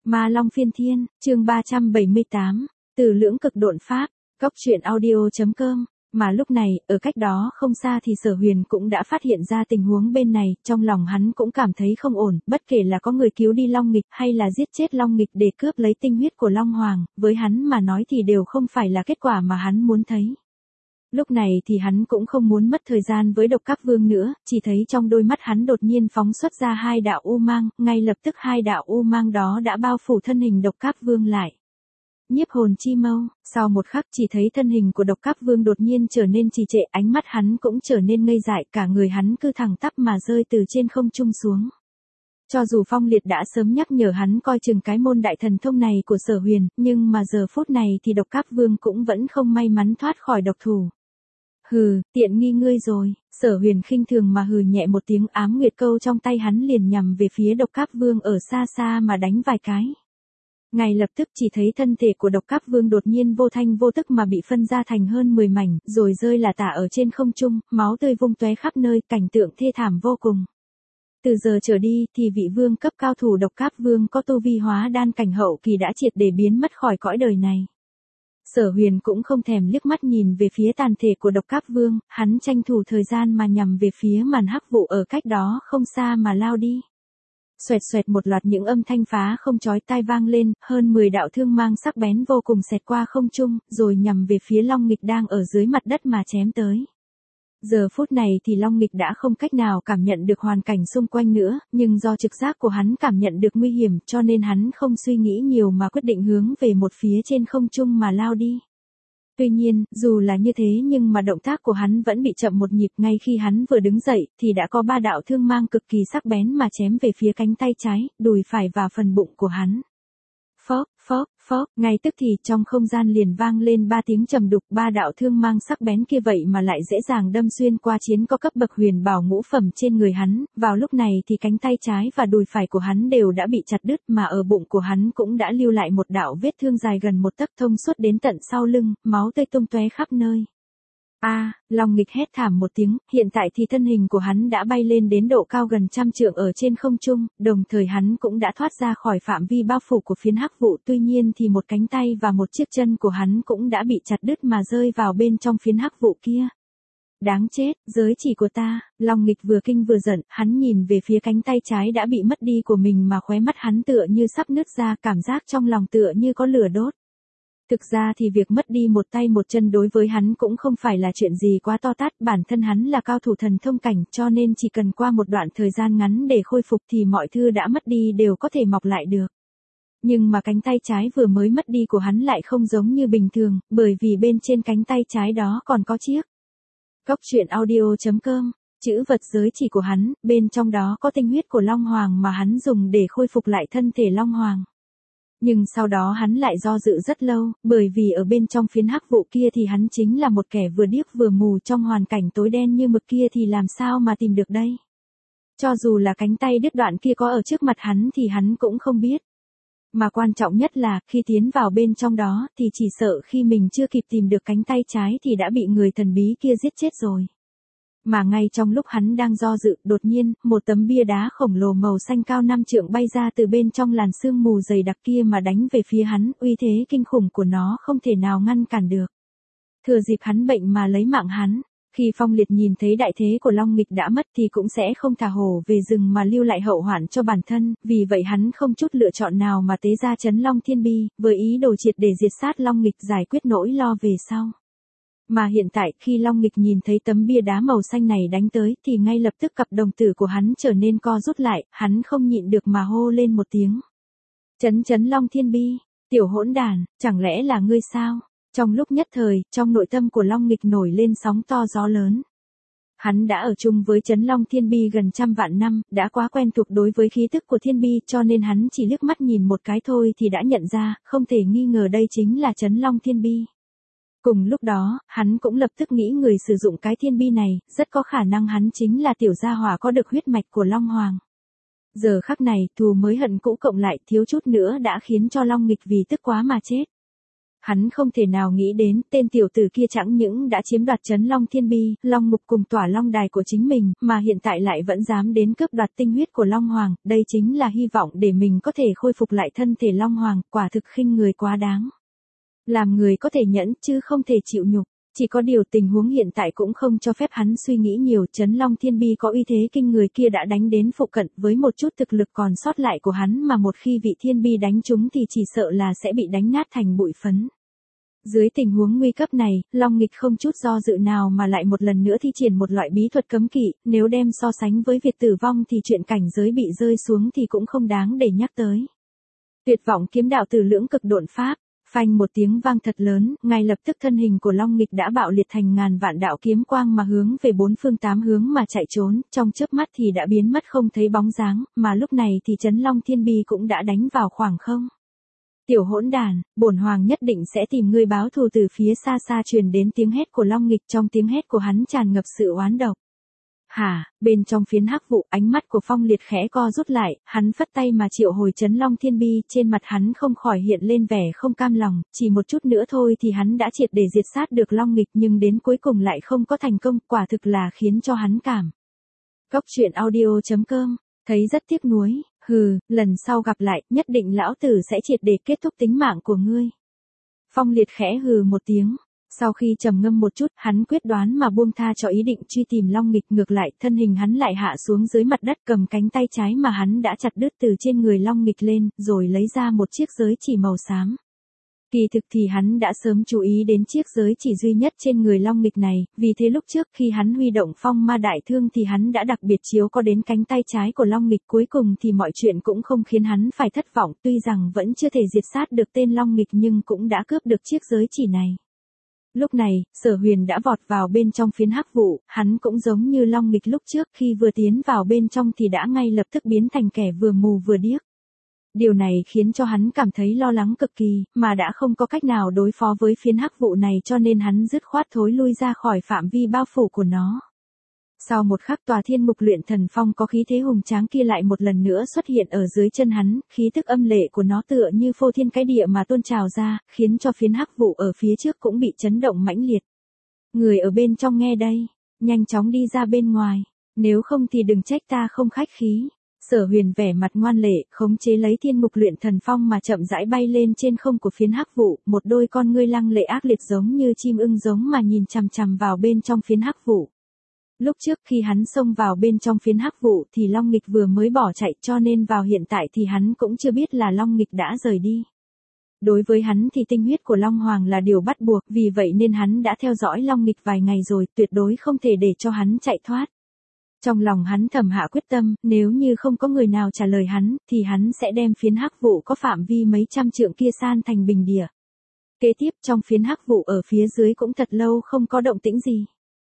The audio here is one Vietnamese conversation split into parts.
Ma Long Phiên Thiên, chương 378, Từ Lưỡng Cực Độn Pháp, Cốc truyện audio.com. Mà lúc này, ở cách đó không xa thì Sở Huyền cũng đã phát hiện ra tình huống bên này, trong lòng hắn cũng cảm thấy không ổn, bất kể là có người cứu đi Long Nghịch hay là giết chết Long Nghịch để cướp lấy tinh huyết của Long Hoàng, với hắn mà nói thì đều không phải là kết quả mà hắn muốn thấy. Lúc này thì hắn cũng không muốn mất thời gian với Độc Các Vương nữa, chỉ thấy trong đôi mắt hắn đột nhiên phóng xuất ra hai đạo u mang, ngay lập tức hai đạo u mang đó đã bao phủ thân hình Độc Các Vương lại. Nhiếp hồn chi mâu, sau một khắc chỉ thấy thân hình của Độc Các Vương đột nhiên trở nên trì trệ, ánh mắt hắn cũng trở nên ngây dại, cả người hắn cứ thẳng tắp mà rơi từ trên không trung xuống. Cho dù Phong Liệt đã sớm nhắc nhở hắn coi chừng cái môn đại thần thông này của Sở Huyền, nhưng mà giờ phút này thì Độc Các Vương cũng vẫn không may mắn thoát khỏi độc thủ. Hừ, tiện nghi ngươi rồi, Sở Huyền khinh thường mà hừ nhẹ một tiếng, ám nguyệt câu trong tay hắn liền nhằm về phía Độc Các Vương ở xa xa mà đánh vài cái. Ngay lập tức chỉ thấy thân thể của Độc Các Vương đột nhiên vô thanh vô tức mà bị phân ra thành hơn 10 mảnh, rồi rơi là tả ở trên không trung, máu tươi vung tóe khắp nơi, cảnh tượng thê thảm vô cùng. Từ giờ trở đi thì vị vương cấp cao thủ Độc Các Vương có tu vi hóa đan cảnh hậu kỳ đã triệt để biến mất khỏi cõi đời này. Sở Huyền cũng không thèm liếc mắt nhìn về phía tàn thể của Độc Các Vương, hắn tranh thủ thời gian mà nhằm về phía màn hắc vụ ở cách đó không xa mà lao đi. Xoẹt xoẹt một loạt những âm thanh phá không chói tai vang lên, hơn 10 đạo thương mang sắc bén vô cùng xẹt qua không trung, rồi nhằm về phía Long Nghịch đang ở dưới mặt đất mà chém tới. Giờ phút này thì Long Nghịch đã không cách nào cảm nhận được hoàn cảnh xung quanh nữa, nhưng do trực giác của hắn cảm nhận được nguy hiểm cho nên hắn không suy nghĩ nhiều mà quyết định hướng về một phía trên không trung mà lao đi. Tuy nhiên, dù là như thế nhưng mà động tác của hắn vẫn bị chậm một nhịp, ngay khi hắn vừa đứng dậy thì đã có 3 đạo thương mang cực kỳ sắc bén mà chém về phía cánh tay trái, đùi phải và phần bụng của hắn. Phốc, phốc, phốc, ngay tức thì trong không gian liền vang lên 3 tiếng trầm đục, 3 đạo thương mang sắc bén kia vậy mà lại dễ dàng đâm xuyên qua chiến có cấp bậc huyền bảo ngũ phẩm trên người hắn, vào lúc này thì cánh tay trái và đùi phải của hắn đều đã bị chặt đứt, mà ở bụng của hắn cũng đã lưu lại một đạo vết thương dài gần 1 tấc thông suốt đến tận sau lưng, máu tươi tung tóe khắp nơi. Long Nghịch hét thảm một tiếng, hiện tại thì thân hình của hắn đã bay lên đến độ cao gần 100 trượng ở trên không trung, đồng thời hắn cũng đã thoát ra khỏi phạm vi bao phủ của phiến hắc vụ, tuy nhiên thì một cánh tay và một chiếc chân của hắn cũng đã bị chặt đứt mà rơi vào bên trong phiến hắc vụ kia. Đáng chết, giới chỉ của ta, Long Nghịch vừa kinh vừa giận, hắn nhìn về phía cánh tay trái đã bị mất đi của mình mà khóe mắt hắn tựa như sắp nứt ra, cảm giác trong lòng tựa như có lửa đốt. Thực ra thì việc mất đi một tay một chân đối với hắn cũng không phải là chuyện gì quá to tát, bản thân hắn là cao thủ thần thông cảnh cho nên chỉ cần qua một đoạn thời gian ngắn để khôi phục thì mọi thứ đã mất đi đều có thể mọc lại được. Nhưng mà cánh tay trái vừa mới mất đi của hắn lại không giống như bình thường, bởi vì bên trên cánh tay trái đó còn có chiếc Cốc truyện audio.com, chữ vật giới chỉ của hắn, bên trong đó có tinh huyết của Long Hoàng mà hắn dùng để khôi phục lại thân thể Long Hoàng. Nhưng sau đó hắn lại do dự rất lâu, bởi vì ở bên trong phiến hắc vụ kia thì hắn chính là một kẻ vừa điếc vừa mù, trong hoàn cảnh tối đen như mực kia thì làm sao mà tìm được đây. Cho dù là cánh tay đứt đoạn kia có ở trước mặt hắn thì hắn cũng không biết. Mà quan trọng nhất là, khi tiến vào bên trong đó thì chỉ sợ khi mình chưa kịp tìm được cánh tay trái thì đã bị người thần bí kia giết chết rồi. Mà ngay trong lúc hắn đang do dự, đột nhiên, một tấm bia đá khổng lồ màu xanh cao 5 trượng bay ra từ bên trong làn sương mù dày đặc kia mà đánh về phía hắn, uy thế kinh khủng của nó không thể nào ngăn cản được. Thừa dịp hắn bệnh mà lấy mạng hắn, khi Phong Liệt nhìn thấy đại thế của Long Nghịch đã mất thì cũng sẽ không thả hổ về rừng mà lưu lại hậu hoạn cho bản thân, vì vậy hắn không chút lựa chọn nào mà tế ra Chấn Long Thiên Bi, với ý đồ triệt để diệt sát Long Nghịch, giải quyết nỗi lo về sau. Mà hiện tại khi Long Nghịch nhìn thấy tấm bia đá màu xanh này đánh tới thì ngay lập tức cặp đồng tử của hắn trở nên co rút lại, hắn không nhịn được mà hô lên một tiếng. Chấn Long Thiên Bi, tiểu hỗn đàn, chẳng lẽ là ngươi sao? Trong lúc nhất thời, trong nội tâm của Long Nghịch nổi lên sóng to gió lớn. Hắn đã ở chung với Chấn Long Thiên Bi gần 100 vạn năm, đã quá quen thuộc đối với khí tức của Thiên Bi cho nên hắn chỉ liếc mắt nhìn một cái thôi thì đã nhận ra, không thể nghi ngờ đây chính là Chấn Long Thiên Bi. Cùng lúc đó, hắn cũng lập tức nghĩ người sử dụng cái thiên bi này, rất có khả năng hắn chính là tiểu gia hỏa có được huyết mạch của Long Hoàng. Giờ khắc này, thù mới hận cũ cộng lại thiếu chút nữa đã khiến cho Long Nghịch vì tức quá mà chết. Hắn không thể nào nghĩ đến, tên tiểu tử kia chẳng những đã chiếm đoạt Trấn Long Thiên Bi, Long Mục cùng Tỏa Long Đài của chính mình, mà hiện tại lại vẫn dám đến cướp đoạt tinh huyết của Long Hoàng, đây chính là hy vọng để mình có thể khôi phục lại thân thể Long Hoàng, quả thực khinh người quá đáng. Làm người có thể nhẫn chứ không thể chịu nhục. Chỉ có điều tình huống hiện tại cũng không cho phép hắn suy nghĩ nhiều, Trấn Long Thiên Bi có uy thế kinh người kia đã đánh đến phụ cận, với một chút thực lực còn sót lại của hắn mà một khi vị Thiên Bi đánh trúng thì chỉ sợ là sẽ bị đánh nát thành bụi phấn. Dưới tình huống nguy cấp này, Long Nghịch không chút do dự nào mà lại một lần nữa thi triển một loại bí thuật cấm kỵ, nếu đem so sánh với việc tử vong thì chuyện cảnh giới bị rơi xuống thì cũng không đáng để nhắc tới. Tuyệt vọng kiếm đạo Tử Lưỡng Cực Độn Pháp. Phanh một tiếng vang thật lớn, ngay lập tức thân hình của Long Nghịch đã bạo liệt thành ngàn vạn đạo kiếm quang mà hướng về bốn phương tám hướng mà chạy trốn, trong chớp mắt thì đã biến mất không thấy bóng dáng, mà lúc này thì Trấn Long Thiên Bi cũng đã đánh vào khoảng không. Tiểu hỗn đàn, bổn hoàng nhất định sẽ tìm ngươi báo thù. Từ phía xa xa truyền đến tiếng hét của Long Nghịch, trong tiếng hét của hắn tràn ngập sự oán độc. Hả, bên trong phiến hắc vụ, ánh mắt của Phong Liệt khẽ co rút lại, hắn phất tay mà triệu hồi Trấn Long Thiên Bi, trên mặt hắn không khỏi hiện lên vẻ không cam lòng, chỉ một chút nữa thôi thì hắn đã triệt để diệt sát được Long Nghịch nhưng đến cuối cùng lại không có thành công, quả thực là khiến cho hắn cảm. Góc truyện audio.com, thấy rất tiếc nuối, lần sau gặp lại, nhất định lão tử sẽ triệt để kết thúc tính mạng của ngươi. Phong Liệt khẽ hừ một tiếng. Sau khi trầm ngâm một chút, hắn quyết đoán mà buông tha cho ý định truy tìm Long Nghịch, ngược lại, thân hình hắn lại hạ xuống dưới mặt đất, cầm cánh tay trái mà hắn đã chặt đứt từ trên người Long Nghịch lên, rồi lấy ra một chiếc giới chỉ màu xám. Kỳ thực thì hắn đã sớm chú ý đến chiếc giới chỉ duy nhất trên người Long Nghịch này, vì thế lúc trước khi hắn huy động Phong Ma Đại Thương thì hắn đã đặc biệt chiếu có đến cánh tay trái của Long Nghịch, cuối cùng thì mọi chuyện cũng không khiến hắn phải thất vọng, tuy rằng vẫn chưa thể diệt sát được tên Long Nghịch nhưng cũng đã cướp được chiếc giới chỉ này. Lúc này, Sở Huyền đã vọt vào bên trong phiến hắc vụ, hắn cũng giống như Long Nghịch lúc trước, khi vừa tiến vào bên trong thì đã ngay lập tức biến thành kẻ vừa mù vừa điếc. Điều này khiến cho hắn cảm thấy lo lắng cực kỳ, mà đã không có cách nào đối phó với phiến hắc vụ này cho nên hắn dứt khoát thối lui ra khỏi phạm vi bao phủ của nó. Sau một khắc, tòa Thiên Mục Luyện Thần Phong có khí thế hùng tráng kia lại một lần nữa xuất hiện ở dưới chân hắn, khí tức âm lệ của nó tựa như phô thiên cái địa mà tôn trào ra, khiến cho phiến hắc vụ ở phía trước cũng bị chấn động mãnh liệt. Người ở bên trong nghe đây, nhanh chóng đi ra bên ngoài, nếu không thì đừng trách ta không khách khí. Sở Huyền vẻ mặt ngoan lệ, khống chế lấy Thiên Mục Luyện Thần Phong mà chậm rãi bay lên trên không của phiến hắc vụ, một đôi con ngươi lăng lệ ác liệt giống như chim ưng giống mà nhìn chằm chằm vào bên trong phiến hắc vụ. Lúc trước khi hắn xông vào bên trong phiến hắc vụ thì Long Nghịch vừa mới bỏ chạy, cho nên vào hiện tại thì hắn cũng chưa biết là Long Nghịch đã rời đi. Đối với hắn thì tinh huyết của Long Hoàng là điều bắt buộc, vì vậy nên hắn đã theo dõi Long Nghịch vài ngày rồi, tuyệt đối không thể để cho hắn chạy thoát. Trong lòng hắn thầm hạ quyết tâm, nếu như không có người nào trả lời hắn, thì hắn sẽ đem phiến hắc vụ có phạm vi mấy trăm trượng kia san thành bình địa. Kế tiếp, trong phiến hắc vụ ở phía dưới cũng thật lâu không có động tĩnh gì.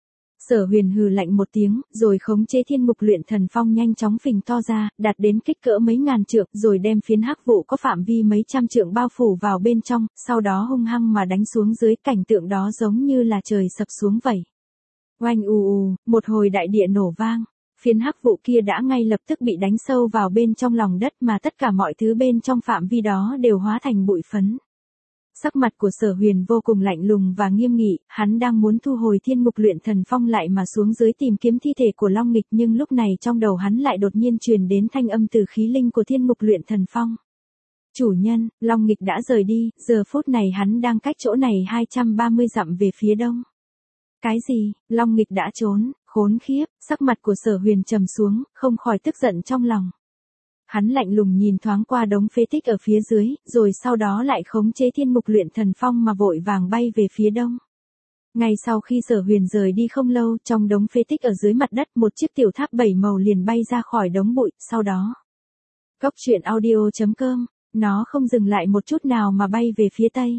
Sở Huyền hừ lạnh một tiếng, rồi khống chế Thiên Mục Luyện Thần Phong nhanh chóng phình to ra, đạt đến kích cỡ mấy ngàn trượng, rồi đem phiến hắc vụ có phạm vi mấy trăm trượng bao phủ vào bên trong, sau đó hung hăng mà đánh xuống dưới, cảnh tượng đó giống như là trời sập xuống vậy. Oanh một hồi đại địa nổ vang, phiến hắc vụ kia đã ngay lập tức bị đánh sâu vào bên trong lòng đất mà tất cả mọi thứ bên trong phạm vi đó đều hóa thành bụi phấn. Sắc mặt của Sở Huyền vô cùng lạnh lùng và nghiêm nghị, hắn đang muốn thu hồi Thiên Mục Luyện Thần Phong lại mà xuống dưới tìm kiếm thi thể của Long Nghịch, nhưng lúc này trong đầu hắn lại đột nhiên truyền đến thanh âm từ khí linh của Thiên Mục Luyện Thần Phong. Chủ nhân, Long Nghịch đã rời đi, giờ phút này hắn đang cách chỗ này 230 dặm về phía đông. Cái gì, Long Nghịch đã trốn, khốn khiếp, sắc mặt của Sở Huyền trầm xuống, không khỏi tức giận trong lòng. Hắn lạnh lùng nhìn thoáng qua đống phế tích ở phía dưới, rồi sau đó lại khống chế Thiên Mục Luyện Thần Phong mà vội vàng bay về phía đông. Ngay sau khi Sở Huyền rời đi không lâu, trong đống phế tích ở dưới mặt đất một chiếc tiểu tháp 7 màu liền bay ra khỏi đống bụi, sau đó. Góc truyện audio.com, nó không dừng lại một chút nào mà bay về phía tây.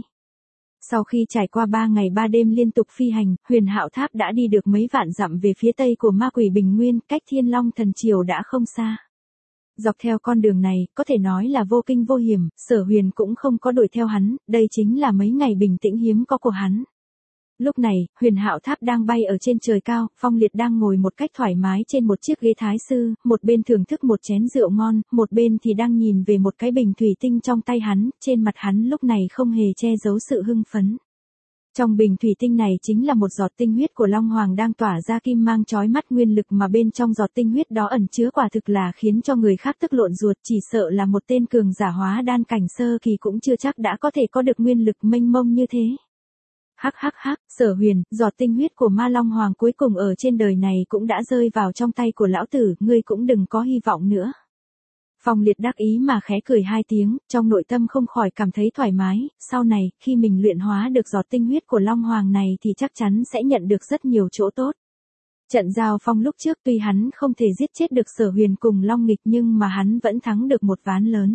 Sau khi trải qua 3 ngày 3 đêm liên tục phi hành, Huyền Hạo Tháp đã đi được mấy vạn dặm về phía tây của Ma Quỷ Bình Nguyên, cách Thiên Long Thần Triều đã không xa. Dọc theo con đường này, có thể nói là vô kinh vô hiểm, Sở Huyền cũng không có đuổi theo hắn, đây chính là mấy ngày bình tĩnh hiếm có của hắn. Lúc này, Huyền Hạo Tháp đang bay ở trên trời cao, Phong Liệt đang ngồi một cách thoải mái trên một chiếc ghế thái sư, một bên thưởng thức một chén rượu ngon, một bên thì đang nhìn về một cái bình thủy tinh trong tay hắn, trên mặt hắn lúc này không hề che giấu sự hưng phấn. Trong bình thủy tinh này chính là một giọt tinh huyết của Long Hoàng đang tỏa ra kim mang chói mắt, nguyên lực mà bên trong giọt tinh huyết đó ẩn chứa quả thực là khiến cho người khác tức lộn ruột, chỉ sợ là một tên cường giả hóa đan cảnh sơ kỳ cũng chưa chắc đã có thể có được nguyên lực mênh mông như thế. Hắc hắc hắc, Sở Huyền, giọt tinh huyết của Ma Long Hoàng cuối cùng ở trên đời này cũng đã rơi vào trong tay của lão tử, ngươi cũng đừng có hy vọng nữa. Phong Liệt đắc ý mà khẽ cười hai tiếng, trong nội tâm không khỏi cảm thấy thoải mái, sau này, khi mình luyện hóa được giọt tinh huyết của Long Hoàng này thì chắc chắn sẽ nhận được rất nhiều chỗ tốt. Trận giao phong lúc trước tuy hắn không thể giết chết được Sở Huyền cùng Long Nghịch nhưng mà hắn vẫn thắng được một ván lớn.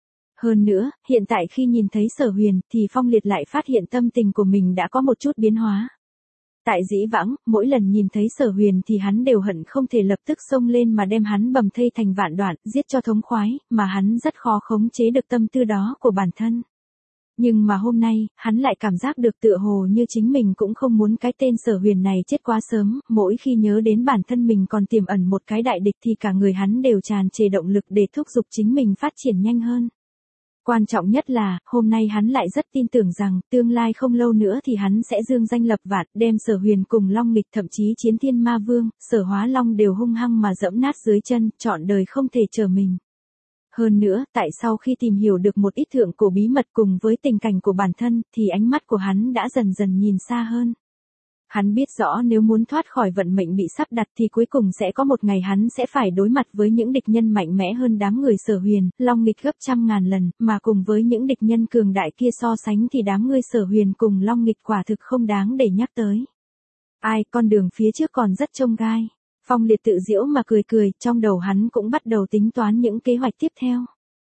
Hơn nữa, hiện tại khi nhìn thấy Sở Huyền thì Phong Liệt lại phát hiện tâm tình của mình đã có một chút biến hóa. Tại dĩ vãng, mỗi lần nhìn thấy Sở Huyền thì hắn đều hận không thể lập tức xông lên mà đem hắn bầm thây thành vạn đoạn, giết cho thống khoái, mà hắn rất khó khống chế được tâm tư đó của bản thân. Nhưng mà hôm nay, hắn lại cảm giác được tựa hồ như chính mình cũng không muốn cái tên Sở Huyền này chết quá sớm, mỗi khi nhớ đến bản thân mình còn tiềm ẩn một cái đại địch thì cả người hắn đều tràn trề động lực để thúc giục chính mình phát triển nhanh hơn. Quan trọng nhất là, hôm nay hắn lại rất tin tưởng rằng, tương lai không lâu nữa thì hắn sẽ dương danh lập vạn, đem Sở Huyền cùng Long Nghịch thậm chí Chiến Thiên Ma Vương, Sở Hóa Long đều hung hăng mà dẫm nát dưới chân, trọn đời không thể trở mình. Hơn nữa, tại sau khi tìm hiểu được một ít thượng cổ bí mật cùng với tình cảnh của bản thân, thì ánh mắt của hắn đã dần dần nhìn xa hơn. Hắn biết rõ nếu muốn thoát khỏi vận mệnh bị sắp đặt thì cuối cùng sẽ có một ngày hắn sẽ phải đối mặt với những địch nhân mạnh mẽ hơn đám người Sở Huyền, Long Nghịch gấp trăm ngàn lần, mà cùng với những địch nhân cường đại kia so sánh thì đám người Sở Huyền cùng Long Nghịch quả thực không đáng để nhắc tới. Ai, con đường phía trước còn rất chông gai. Phong Liệt tự giễu mà cười cười, trong đầu hắn cũng bắt đầu tính toán những kế hoạch tiếp theo.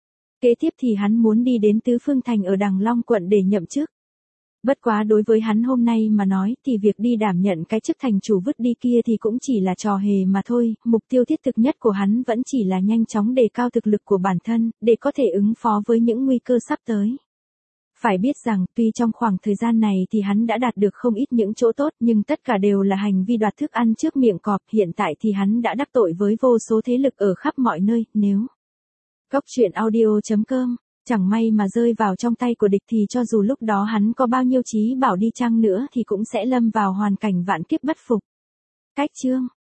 Kế tiếp thì hắn muốn đi đến Tứ Phương Thành ở Đằng Long quận để nhậm chức. Bất quá đối với hắn hôm nay mà nói thì việc đi đảm nhận cái chức thành chủ vứt đi kia thì cũng chỉ là trò hề mà thôi, mục tiêu thiết thực nhất của hắn vẫn chỉ là nhanh chóng đề cao thực lực của bản thân, để có thể ứng phó với những nguy cơ sắp tới. Phải biết rằng, tuy trong khoảng thời gian này thì hắn đã đạt được không ít những chỗ tốt nhưng tất cả đều là hành vi đoạt thức ăn trước miệng cọp, hiện tại thì hắn đã đắc tội với vô số thế lực ở khắp mọi nơi, nếu Goctruyện.audio.com chẳng may mà rơi vào trong tay của địch thì cho dù lúc đó hắn có bao nhiêu chí bảo đi chăng nữa thì cũng sẽ lâm vào hoàn cảnh vạn kiếp bất phục. Cách chương